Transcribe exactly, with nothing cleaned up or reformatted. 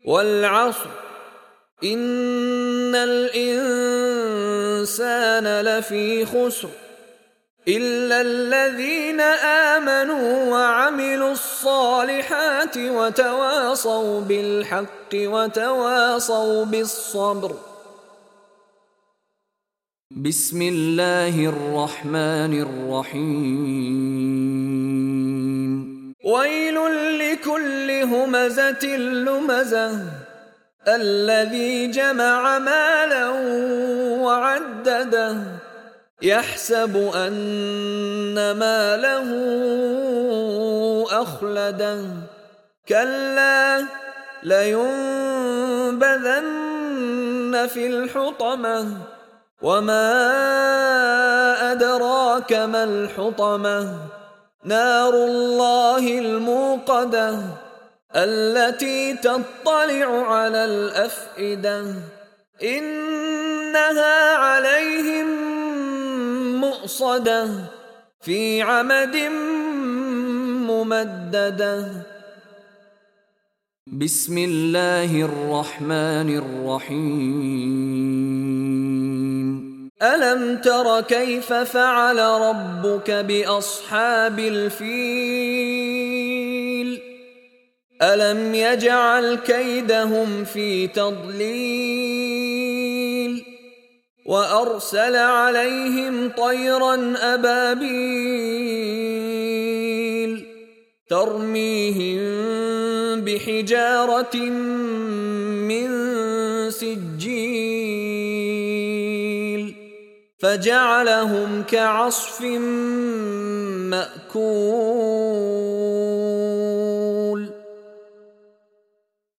والعصر إن الإنسان لفي خسر إلا الذين آمنوا وعملوا الصالحات وتواصوا بالحق وتواصوا بالصبر. بسم الله الرحمن الرحيم. ويل لكل همزة لمزة الذي جمع مالا وعدده يحسب أن ماله أخلده كلا لينبذن في الحطمة وما أدراك ما الحطمة نار الله الموقدة التي تطلع على الأفئدة إنها عليهم مؤصدة في عمد ممددة. بسم الله الرحمن الرحيم. ألم تر كيف فعل ربك بأصحاب الفيل ألم يجعل كيدهم في تضليل وأرسل عليهم طيرا أبابيل ترميهم بحجارة من سجيل فجعلهم كعصف مأكول.